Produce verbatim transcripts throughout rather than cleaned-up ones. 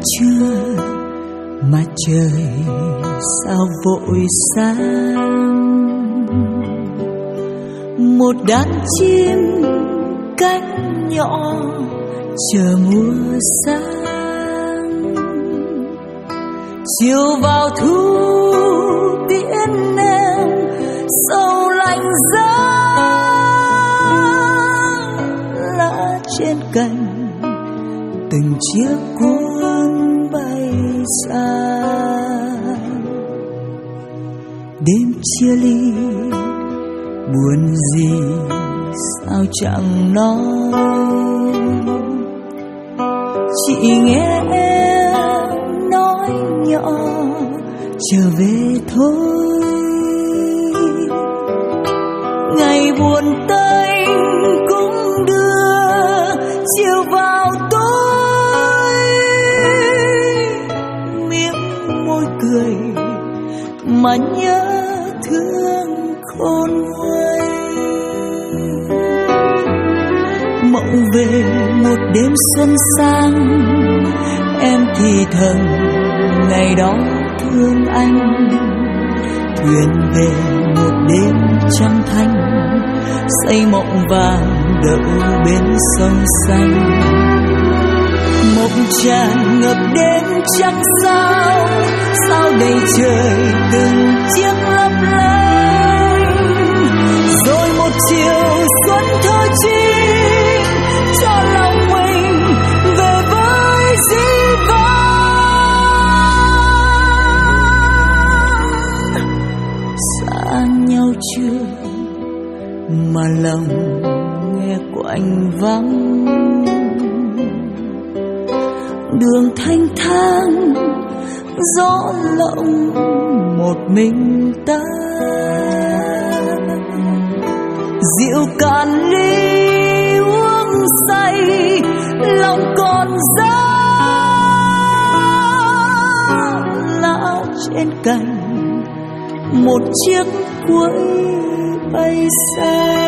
trưa mà trời sao vội sáng. Một đàn chim cánh nhỏ chờ mùa sáng. Chiều vào thu tiễn em sầu lạnh giá. Lá trên cành từng chiếc cuốn bay xa. Đêm chia ly buồn gì sao chẳng nói. Chị nghe em nói nhỏ trở về thôi. Ngày buồn tênh cũng đưa chiều vào tối. Miếng môi cười mà nhớ thương khôn nguôi. Mộng về một đêm xuân sang, em thì thầm ngày đó thương anh. Thuyền về một đêm trăng thanh, xây mộng vàng đợi bên sông xanh. Mộng tràn ngập đến trăng sao, sao đầy trời từng chiếc lấp lánh. Rồi một chiều xuân thơ chi cho lòng mình về với dĩ vãng. Xa nhau chưa mà lòng nghe quạnh vắng. Đường thanh thang gió lộng một mình ta. Rượu cạn ly uống say lòng còn giá. Lá trên cành một chiếc cuối bay xa.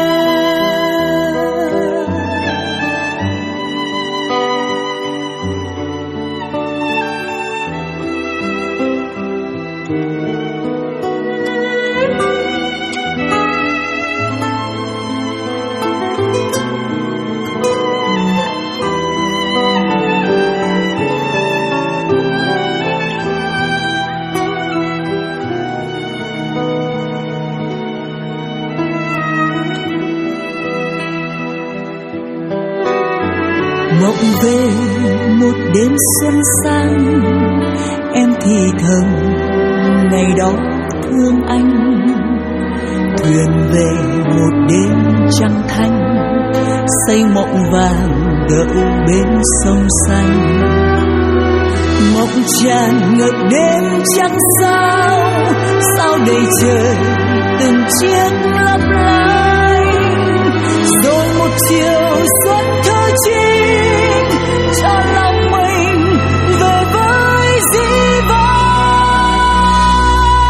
Mộng về một đêm xuân sang, em thì thầm ngày đó thương anh. Thuyền về một đêm trăng thanh, xây mộng vàng đợi bên sông xanh. Mộng tràn ngập đêm trăng sao, sao đầy trời từng chiếc lấp lánh. Rồi một chiều xuân thơ chi cho lòng mình về với dĩ vãng.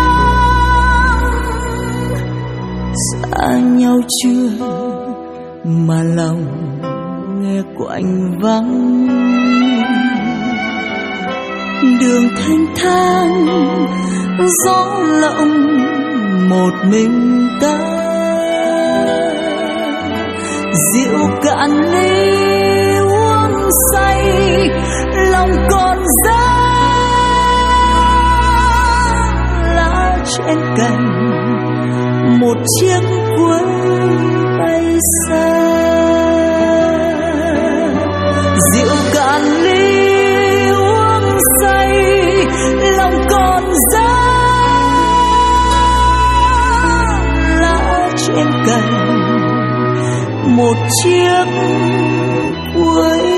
Xa nhau chưa mà lòng nghe quạnh vắng. Đường thanh thang gió lộng một mình ta. Rượu cạn ly uống say lòng còn giá. Lá trên cành một chiếc cuối bay xa. Rượu cạn ly uống say lòng còn giá. Lá trên cành một chiếc cuối